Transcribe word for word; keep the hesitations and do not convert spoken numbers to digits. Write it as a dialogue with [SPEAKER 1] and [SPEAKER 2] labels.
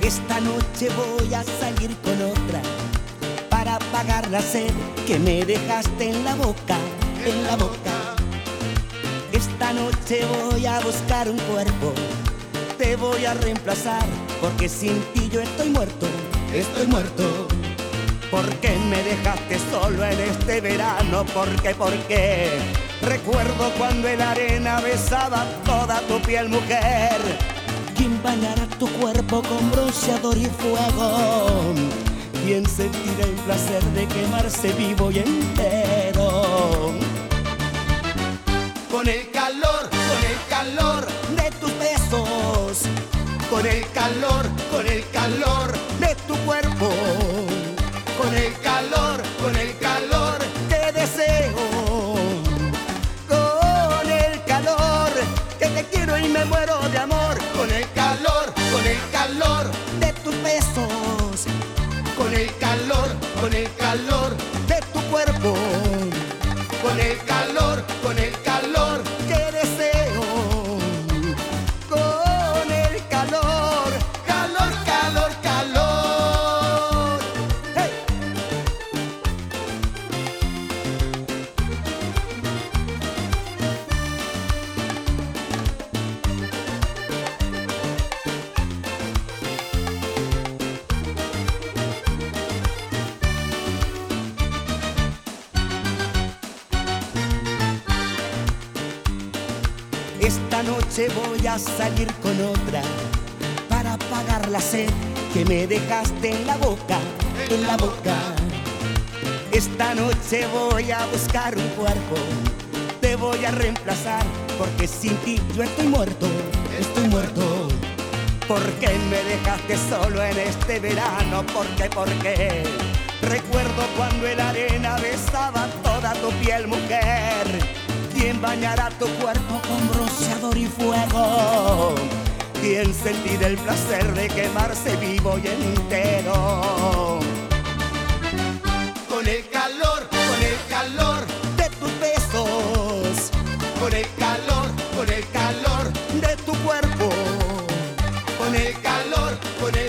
[SPEAKER 1] Esta noche voy a salir con otra para apagar la sed que me dejaste en la boca, en la boca. Esta noche voy a buscar un cuerpo, te voy a reemplazar, porque sin ti yo estoy muerto, estoy muerto. ¿Por qué me dejaste solo en este verano? ¿Por qué? ¿Por qué? Recuerdo cuando en la arena besaba toda tu piel, mujer. ¿Quién bañará tu cuerpo con bronceador y fuego? ¿Quién sentirá el placer de quemarse vivo y entero?
[SPEAKER 2] Con el calor, con el calor
[SPEAKER 1] de tus besos,
[SPEAKER 2] con el calor, con el calor
[SPEAKER 1] de tu cuerpo,
[SPEAKER 2] con el calor, con el calor
[SPEAKER 1] te deseo, con el calor que te quiero y me muero de amor,
[SPEAKER 2] con el calor, con el calor
[SPEAKER 1] de tus besos,
[SPEAKER 2] con el calor, con el calor
[SPEAKER 1] de tu cuerpo,
[SPEAKER 2] con el calor, con el calor
[SPEAKER 1] que deseo, con el calor,
[SPEAKER 2] calor, calor, calor.
[SPEAKER 1] ¡Hey! Esta noche voy a salir con otra para apagar la sed que me dejaste en la boca, en la boca. Esta noche voy a buscar un cuerpo, te voy a reemplazar, porque sin ti yo estoy muerto, estoy muerto. ¿Por qué me dejaste solo en este verano? ¿Por qué? ¿Por qué? Recuerdo cuando en la arena besaba toda tu piel, mujer. ¿Quién bañará tu cuerpo con bronceador y fuego? ¿Quién sentirá el placer de quemarse vivo y entero?
[SPEAKER 2] Con el calor, con el calor
[SPEAKER 1] de tus besos,
[SPEAKER 2] con el calor, con el calor
[SPEAKER 1] de tu cuerpo,
[SPEAKER 2] con el calor, con el